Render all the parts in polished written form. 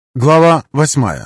Глава 8.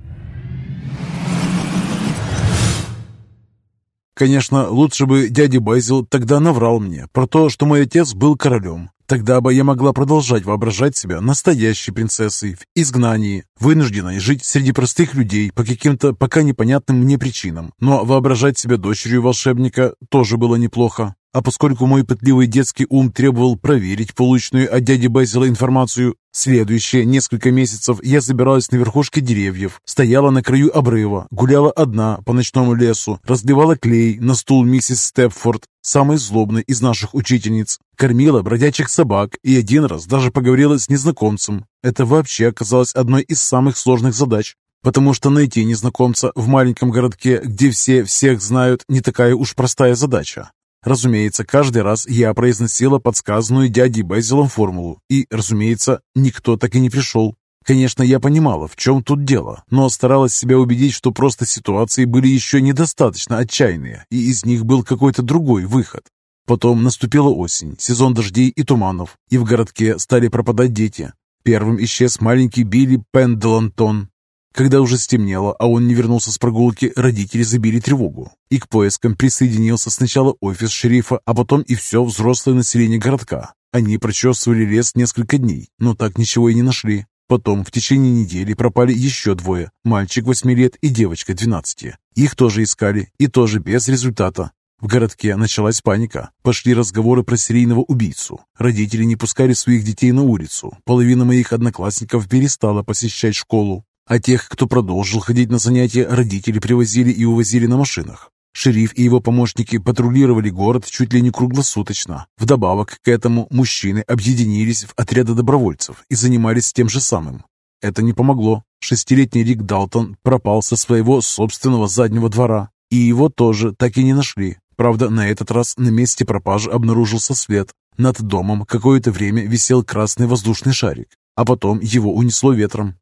Конечно, лучше бы дядя Безил тогда наврал мне про то, что мой отец был королем. Тогда бы я могла продолжать воображать себя настоящей принцессой в изгнании, вынужденной жить среди простых людей по каким-то пока непонятным мне причинам. Но воображать себя дочерью волшебника тоже было неплохо. А поскольку мой пытливый детский ум требовал проверить полученную от дяди Безила информацию, следующие несколько месяцев я забиралась на верхушки деревьев, стояла на краю обрыва, гуляла одна по ночному лесу, разливала клей на стул миссис Степфорд, самой злобной из наших учительниц, кормила бродячих собак и один раз даже поговорила с незнакомцем. Это вообще оказалось одной из самых сложных задач. Потому что найти незнакомца в маленьком городке, где все всех знают, не такая уж простая задача. Разумеется, каждый раз я произносила подсказанную дядей Безилом формулу, и, разумеется, никто так и не пришел. Конечно, я понимала, в чем тут дело, но старалась себя убедить, что просто ситуации были еще недостаточно отчаянные, и из них был какой-то другой выход. Потом наступила осень, сезон дождей и туманов, и в городке стали пропадать дети. Первым исчез маленький Билли Пендлантон. Когда уже стемнело, а он не вернулся с прогулки, родители забили тревогу. И к поискам присоединился сначала офис шерифа, а потом и все взрослое население городка. Они прочесывали лес несколько дней, но так ничего и не нашли. Потом в течение недели пропали еще двое, мальчик 8 лет и девочка 12. Их тоже искали, и тоже без результата. В городке началась паника. Пошли разговоры про серийного убийцу. Родители не пускали своих детей на улицу. Половина моих одноклассников перестала посещать школу. А тех, кто продолжил ходить на занятия, родители привозили и увозили на машинах. Шериф и его помощники патрулировали город чуть ли не круглосуточно. Вдобавок к этому мужчины объединились в отряды добровольцев и занимались тем же самым. Это не помогло. 6-летний Рик Далтон пропал со своего собственного заднего двора, и его тоже так и не нашли. Правда, на этот раз на месте пропажи обнаружился след. Над домом какое-то время висел красный воздушный шарик, а потом его унесло ветром.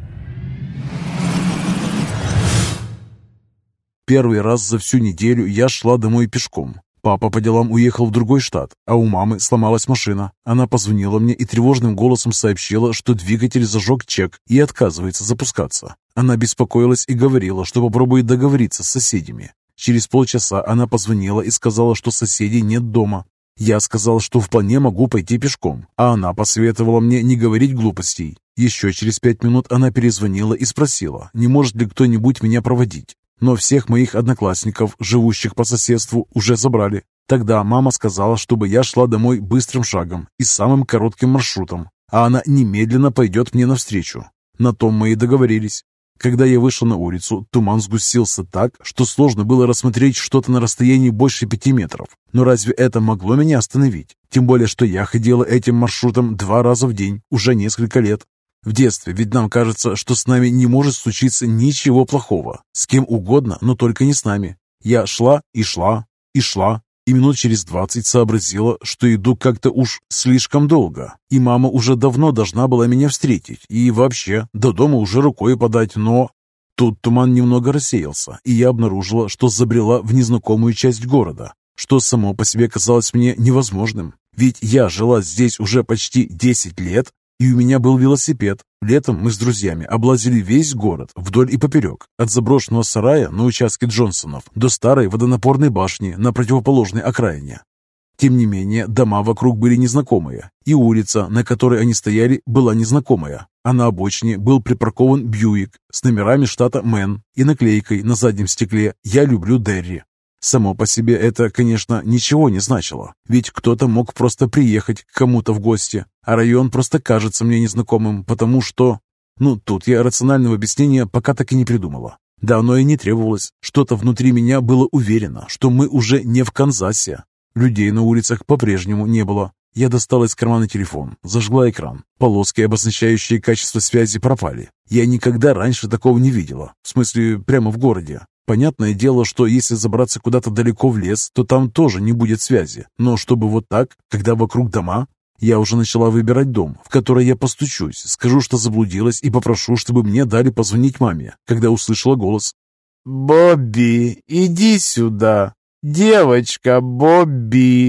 Первый раз за всю неделю я шла домой пешком. Папа по делам уехал в другой штат, а у мамы сломалась машина. Она позвонила мне и тревожным голосом сообщила, что двигатель зажег чек и отказывается запускаться. Она беспокоилась и говорила, что попробует договориться с соседями. Через полчаса она позвонила и сказала, что соседей нет дома. Я сказал, что вполне могу пойти пешком, а она посоветовала мне не говорить глупостей. Еще через 5 минут она перезвонила и спросила, не может ли кто-нибудь меня проводить. Но всех моих одноклассников, живущих по соседству, уже забрали. Тогда мама сказала, чтобы я шла домой быстрым шагом и самым коротким маршрутом, а она немедленно пойдет мне навстречу. На том мы и договорились. Когда я вышел на улицу, туман сгустился так, что сложно было рассмотреть что-то на расстоянии больше 5 метров. Но разве это могло меня остановить? Тем более, что я ходила этим маршрутом 2 раза в день, уже несколько лет. В детстве ведь нам кажется, что с нами не может случиться ничего плохого. С кем угодно, но только не с нами. Я шла и шла и шла, и минут через 20 сообразила, что иду как-то уж слишком долго. И мама уже давно должна была меня встретить. И вообще, до дома уже рукой подать, но... Тут туман немного рассеялся, и я обнаружила, что забрела в незнакомую часть города, что само по себе казалось мне невозможным. Ведь я жила здесь уже почти 10 лет, и у меня был велосипед. Летом мы с друзьями облазили весь город вдоль и поперек, от заброшенного сарая на участке Джонсонов до старой водонапорной башни на противоположной окраине. Тем не менее, дома вокруг были незнакомые, и улица, на которой они стояли, была незнакомая. А на обочине был припаркован Бьюик с номерами штата Мэн и наклейкой на заднем стекле «Я люблю Дерри». Само по себе это, конечно, ничего не значило, ведь кто-то мог просто приехать к кому-то в гости, а район просто кажется мне незнакомым, потому что... тут я рационального объяснения пока так и не придумала. Да оно и не требовалось. Что-то внутри меня было уверено, что мы уже не в Канзасе. Людей на улицах по-прежнему не было. Я достала из кармана телефон, зажгла экран. Полоски, обозначающие качество связи, пропали. Я никогда раньше такого не видела, в смысле прямо в городе. Понятное дело, что если забраться куда-то далеко в лес, то там тоже не будет связи. Но чтобы вот так, когда вокруг дома... Я уже начала выбирать дом, в который я постучусь, скажу, что заблудилась, и попрошу, чтобы мне дали позвонить маме, когда услышала голос. «Бобби, иди сюда! Девочка, Бобби!»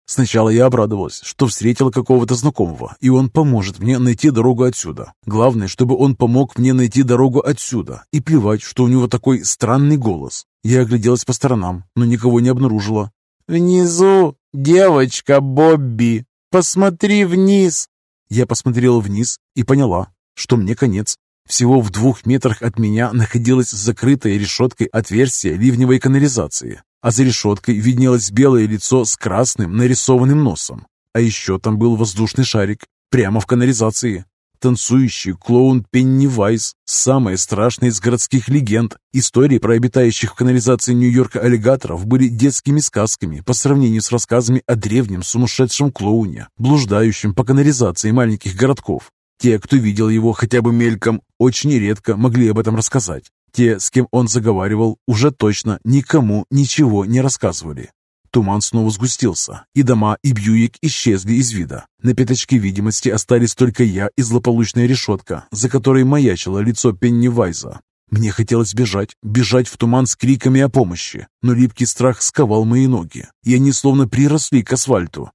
Сначала я обрадовалась, что встретила какого-то знакомого, и он поможет мне найти дорогу отсюда. Главное, чтобы он помог мне найти дорогу отсюда, и плевать, что у него такой странный голос. Я огляделась по сторонам, но никого не обнаружила. «Внизу девочка Бобби, посмотри вниз!» Я посмотрела вниз и поняла, что мне конец. Всего в 2 метрах от меня находилось закрытое решеткой отверстие ливневой канализации, а за решеткой виднелось белое лицо с красным нарисованным носом. А еще там был воздушный шарик, прямо в канализации. Танцующий клоун Пеннивайз, самое страшное из городских легенд. Истории про обитающих в канализации Нью-Йорка аллигаторов были детскими сказками по сравнению с рассказами о древнем сумасшедшем клоуне, блуждающем по канализации маленьких городков. Те, кто видел его хотя бы мельком, очень редко могли об этом рассказать. Те, с кем он заговаривал, уже точно никому ничего не рассказывали. Туман снова сгустился, и дома, и Бьюик исчезли из вида. На пятачке видимости остались только я и злополучная решетка, за которой маячило лицо Пеннивайза. Мне хотелось бежать в туман с криками о помощи, но липкий страх сковал мои ноги, и они словно приросли к асфальту.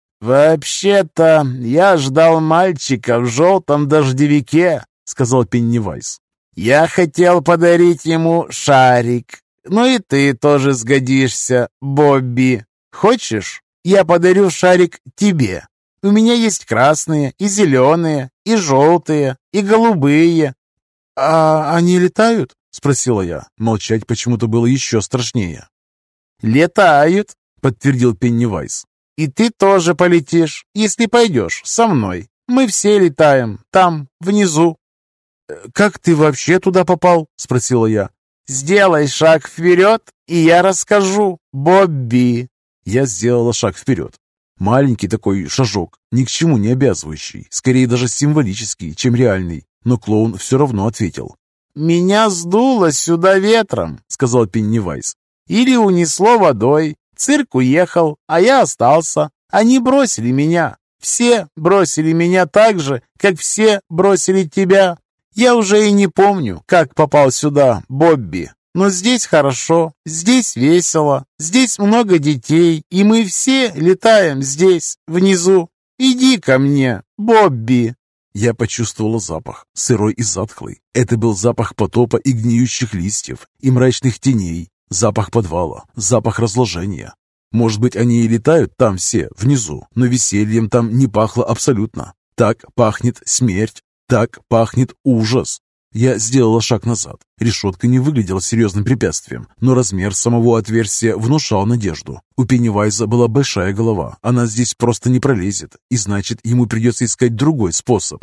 «Вообще-то я ждал мальчика в желтом дождевике», — сказал Пеннивайз. «Я хотел подарить ему шарик. Ну и ты тоже сгодишься, Бобби. Хочешь, я подарю шарик тебе? У меня есть красные, и зеленые, и желтые, и голубые». «А они летают?» — спросила я. Молчать почему-то было еще страшнее. «Летают», — подтвердил Пеннивайз. «И ты тоже полетишь, если пойдешь со мной. Мы все летаем там, внизу». «Как ты вообще туда попал?» — спросила я. «Сделай шаг вперед, и я расскажу, Бобби». Я сделала шаг вперед. Маленький такой шажок, ни к чему не обязывающий, скорее даже символический, чем реальный. Но клоун все равно ответил. «Меня сдуло сюда ветром», — сказал Пеннивайз. «Или унесло водой. Цирк уехал, а я остался. Они бросили меня. Все бросили меня так же, как все бросили тебя. Я уже и не помню, как попал сюда, Бобби. Но здесь хорошо, здесь весело, здесь много детей, и мы все летаем здесь, внизу. Иди ко мне, Бобби». Я почувствовала запах, сырой и затхлый. Это был запах потопа и гниющих листьев, и мрачных теней. Запах подвала, запах разложения. Может быть, они и летают там все, внизу, но весельем там не пахло абсолютно. Так пахнет смерть, так пахнет ужас. Я сделала шаг назад. Решетка не выглядела серьезным препятствием, но размер самого отверстия внушал надежду. У Пеннивайза была большая голова, она здесь просто не пролезет, и значит, ему придется искать другой способ.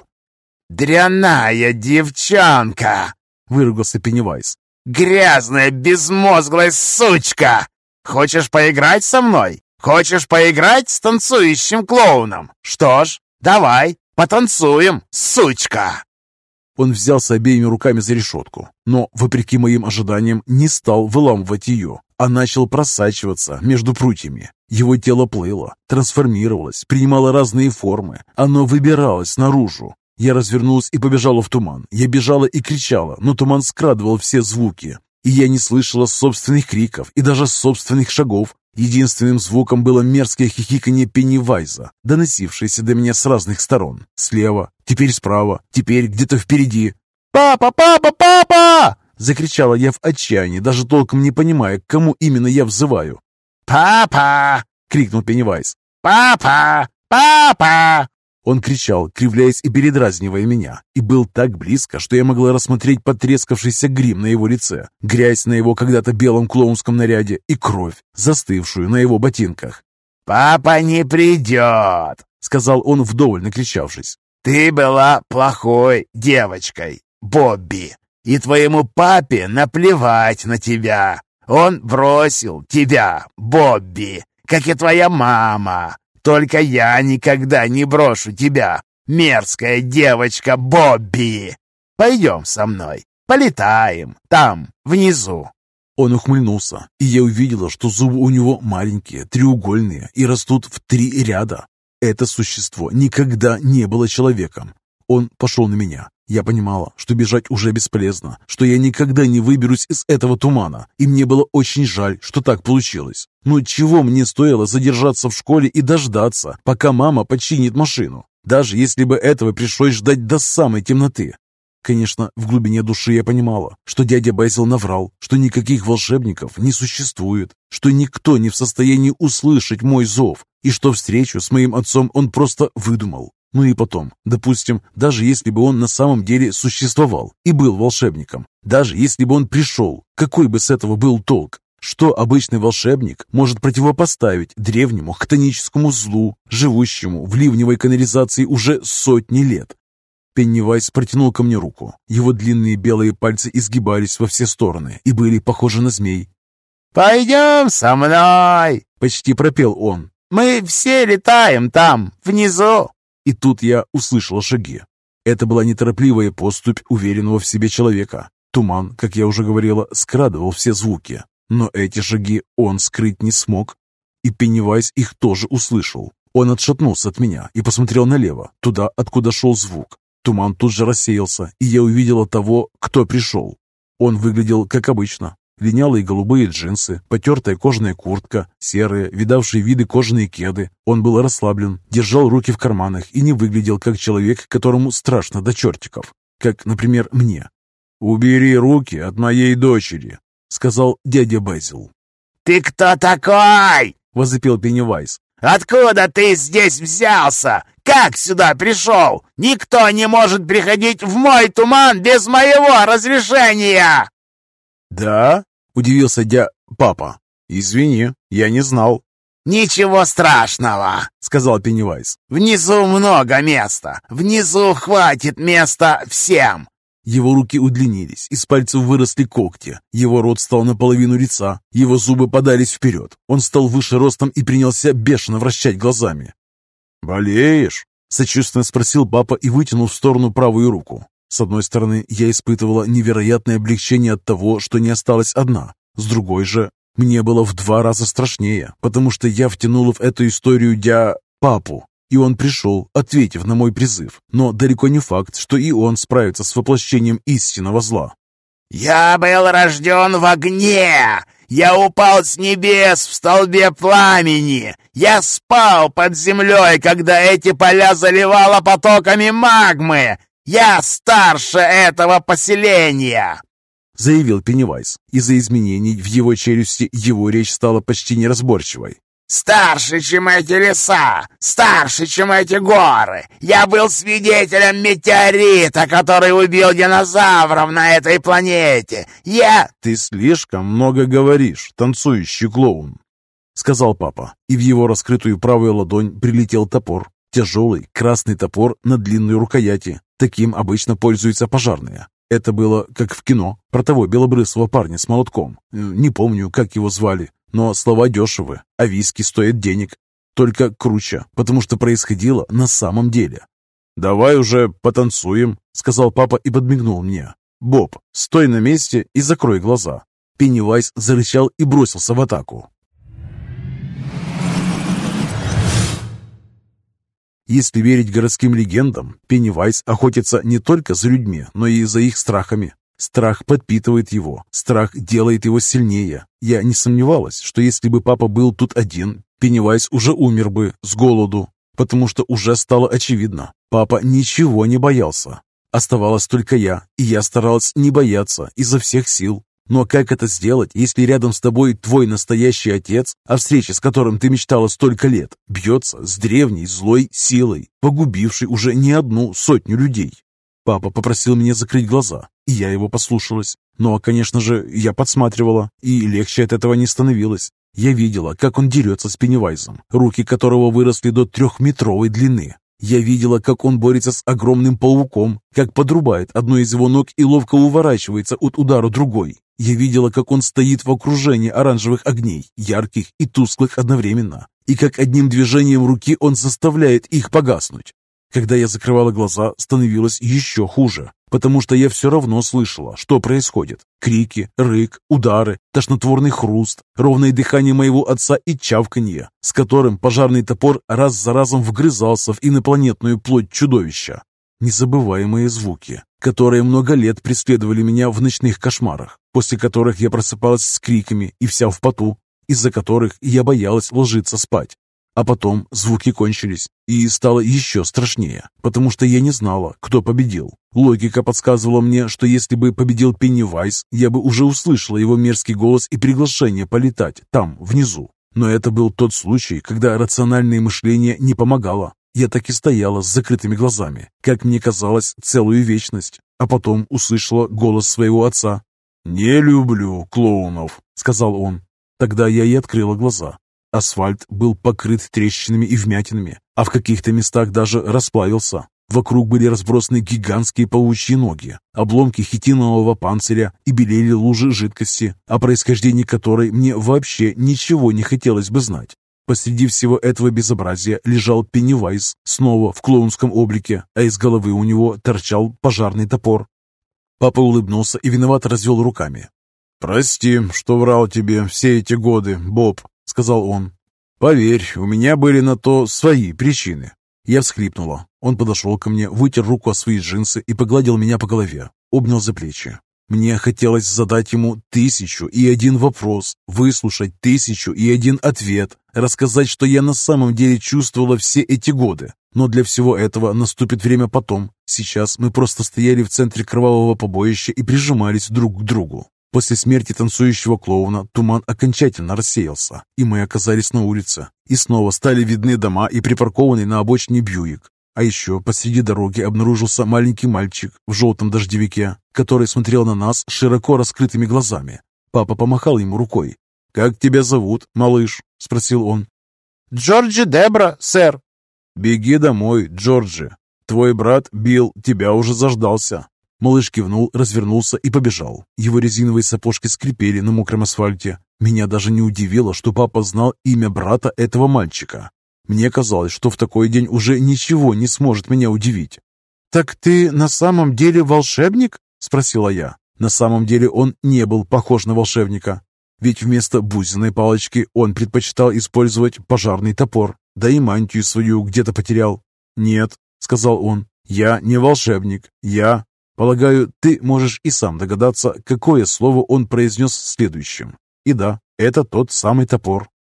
«Дрянная девчонка!» — выругался Пеннивайз. «Грязная, безмозглая сучка! Хочешь поиграть со мной? Хочешь поиграть с танцующим клоуном? Что ж, давай, потанцуем, сучка!» Он взялся обеими руками за решетку, но, вопреки моим ожиданиям, не стал выламывать ее, а начал просачиваться между прутьями. Его тело плыло, трансформировалось, принимало разные формы, оно выбиралось наружу. Я развернулась и побежала в туман. Я бежала и кричала, но туман скрадывал все звуки. И я не слышала собственных криков и даже собственных шагов. Единственным звуком было мерзкое хихиканье Пеннивайза, доносившееся до меня с разных сторон. Слева, теперь справа, теперь где-то впереди. «Папа, папа, папа!» — закричала я в отчаянии, даже толком не понимая, к кому именно я взываю. «Папа!» — крикнул Пеннивайз. «Папа! Папа!» Он кричал, кривляясь и передразнивая меня, и был так близко, что я могла рассмотреть потрескавшийся грим на его лице, грязь на его когда-то белом клоунском наряде и кровь, застывшую на его ботинках. «Папа не придет», — сказал он, вдоволь накричавшись. «Ты была плохой девочкой, Бобби, и твоему папе наплевать на тебя. Он бросил тебя, Бобби, как и твоя мама. Только я никогда не брошу тебя, мерзкая девочка Бобби. Пойдем со мной, полетаем там, внизу». Он ухмыльнулся, и я увидела, что зубы у него маленькие, треугольные и растут в 3 ряда. Это существо никогда не было человеком. Он пошел на меня. Я понимала, что бежать уже бесполезно, что я никогда не выберусь из этого тумана, и мне было очень жаль, что так получилось. Ну чего мне стоило задержаться в школе и дождаться, пока мама починит машину, даже если бы этого пришлось ждать до самой темноты? Конечно, в глубине души я понимала, что дядя Безил наврал, что никаких волшебников не существует, что никто не в состоянии услышать мой зов, и что встречу с моим отцом он просто выдумал. Ну и потом, допустим, даже если бы он на самом деле существовал и был волшебником, даже если бы он пришел, какой бы с этого был толк? Что обычный волшебник может противопоставить древнему хтоническому злу, живущему в ливневой канализации уже сотни лет? Пеннивайз протянул ко мне руку. Его длинные белые пальцы изгибались во все стороны и были похожи на змей. «Пойдем со мной!» — почти пропел он. «Мы все летаем там, внизу!» И тут я услышал шаги. Это была неторопливая поступь уверенного в себе человека. Туман, как я уже говорила, скрадывал все звуки. Но эти шаги он скрыть не смог. И Пеннивайз их тоже услышал. Он отшатнулся от меня и посмотрел налево, туда, откуда шел звук. Туман тут же рассеялся, и я увидела того, кто пришел. Он выглядел как обычно. Линялые голубые джинсы, потертая кожаная куртка, серые, видавшие виды кожаные кеды. Он был расслаблен, держал руки в карманах и не выглядел как человек, которому страшно до чертиков. Как, например, мне. «Убери руки от моей дочери», — сказал дядя Безил. «Ты кто такой?» — возопил Пеннивайз. «Откуда ты здесь взялся? Как сюда пришел? Никто не может приходить в мой туман без моего разрешения!» «Да?» — удивился папа. «Извини, я не знал». «Ничего страшного», — сказал Пеннивайз. «Внизу много места. Внизу хватит места всем». Его руки удлинились, из пальцев выросли когти. Его рот стал наполовину лица, его зубы подались вперед. Он стал выше ростом и принялся бешено вращать глазами. «Болеешь?» — сочувственно спросил папа и вытянул в сторону правую руку. С одной стороны, я испытывала невероятное облегчение от того, что не осталась одна. С другой же, мне было в 2 раза страшнее, потому что я втянула в эту историю папу. И он пришел, ответив на мой призыв. Но далеко не факт, что и он справится с воплощением истинного зла. «Я был рожден в огне! Я упал с небес в столбе пламени! Я спал под землей, когда эти поля заливало потоками магмы! Я старше этого поселения!» Заявил Пеннивайз. Из-за изменений в его челюсти его речь стала почти неразборчивой. «Старше, чем эти леса! Старше, чем эти горы! Я был свидетелем метеорита, который убил динозавров на этой планете! «Ты слишком много говоришь, танцующий клоун!» — сказал папа, и в его раскрытую правую ладонь прилетел топор. Тяжелый красный топор на длинной рукояти. Таким обычно пользуются пожарные. Это было как в кино про того белобрысого парня с молотком. Не помню, как его звали. Но слова дешевы, а виски стоят денег. Только круче, потому что происходило на самом деле. «Давай уже потанцуем», — сказал папа и подмигнул мне. «Боб, стой на месте и закрой глаза». Пеннивайз зарычал и бросился в атаку. Если верить городским легендам, Пеннивайз охотится не только за людьми, но и за их страхами. Страх подпитывает его, страх делает его сильнее. Я не сомневалась, что если бы папа был тут один, Пеннивайз уже умер бы с голоду, потому что уже стало очевидно. Папа ничего не боялся. Оставалась только я, и я старалась не бояться изо всех сил. Но как это сделать, если рядом с тобой твой настоящий отец, о встрече с которым ты мечтала столько лет, бьется с древней злой силой, погубившей уже не 100 людей? Папа попросил меня закрыть глаза, и я его послушалась. Но, конечно же, я подсматривала, и легче от этого не становилось. Я видела, как он дерется с Пеннивайзом, руки которого выросли до 3-метровой длины. Я видела, как он борется с огромным пауком, как подрубает одну из его ног и ловко уворачивается от удара другой. Я видела, как он стоит в окружении оранжевых огней, ярких и тусклых одновременно, и как одним движением руки он заставляет их погаснуть. Когда я закрывала глаза, становилось еще хуже, потому что я все равно слышала, что происходит. Крики, рык, удары, тошнотворный хруст, ровное дыхание моего отца и чавканье, с которым пожарный топор раз за разом вгрызался в инопланетную плоть чудовища. Незабываемые звуки, которые много лет преследовали меня в ночных кошмарах, после которых я просыпалась с криками и вся в поту. из-за которых я боялась ложиться спать. А потом звуки кончились, и стало еще страшнее, потому что я не знала, кто победил. Логика подсказывала мне, что если бы победил Пеннивайз, я бы уже услышала его мерзкий голос и приглашение полетать там, внизу. Но это был тот случай, когда рациональное мышление не помогало. Я так и стояла с закрытыми глазами, как мне казалось, целую вечность, а потом услышала голос своего отца. «Не люблю клоунов», — сказал он. Тогда я и открыла глаза. Асфальт был покрыт трещинами и вмятинами, а в каких-то местах даже расплавился. Вокруг были разбросаны гигантские паучьи ноги, обломки хитинового панциря и белели лужи жидкости, о происхождении которой мне вообще ничего не хотелось бы знать. Посреди всего этого безобразия лежал Пеннивайз, снова в клоунском облике, а из головы у него торчал пожарный топор. Папа улыбнулся и виновато развел руками. «Прости, что врал тебе все эти годы, Боб», — сказал он. «Поверь, у меня были на то свои причины». Я всхлипнула. Он подошел ко мне, вытер руку о свои джинсы и погладил меня по голове, обнял за плечи. Мне хотелось задать ему 1001 вопрос, выслушать 1001 ответ, рассказать, что я на самом деле чувствовала все эти годы. Но для всего этого наступит время потом. Сейчас мы просто стояли в центре кровавого побоища и прижимались друг к другу. После смерти танцующего клоуна туман окончательно рассеялся, и мы оказались на улице. И снова стали видны дома и припаркованный на обочине Бьюик. А еще посреди дороги обнаружился маленький мальчик в желтом дождевике, который смотрел на нас широко раскрытыми глазами. Папа помахал ему рукой. «Как тебя зовут, малыш?» – спросил он. «Джорджи Дебра, сэр». «Беги домой, Джорджи. Твой брат Билл тебя уже заждался». Малыш кивнул, развернулся и побежал. Его резиновые сапожки скрипели на мокром асфальте. Меня даже не удивило, что папа знал имя брата этого мальчика. Мне казалось, что в такой день уже ничего не сможет меня удивить. «Так ты на самом деле волшебник?» – спросила я. На самом деле он не был похож на волшебника. Ведь вместо бусиной палочки он предпочитал использовать пожарный топор, да и мантию свою где-то потерял. «Нет», – сказал он, – «я не волшебник, я...» Полагаю, ты можешь и сам догадаться, какое слово он произнес следующим. И да, это тот самый топор.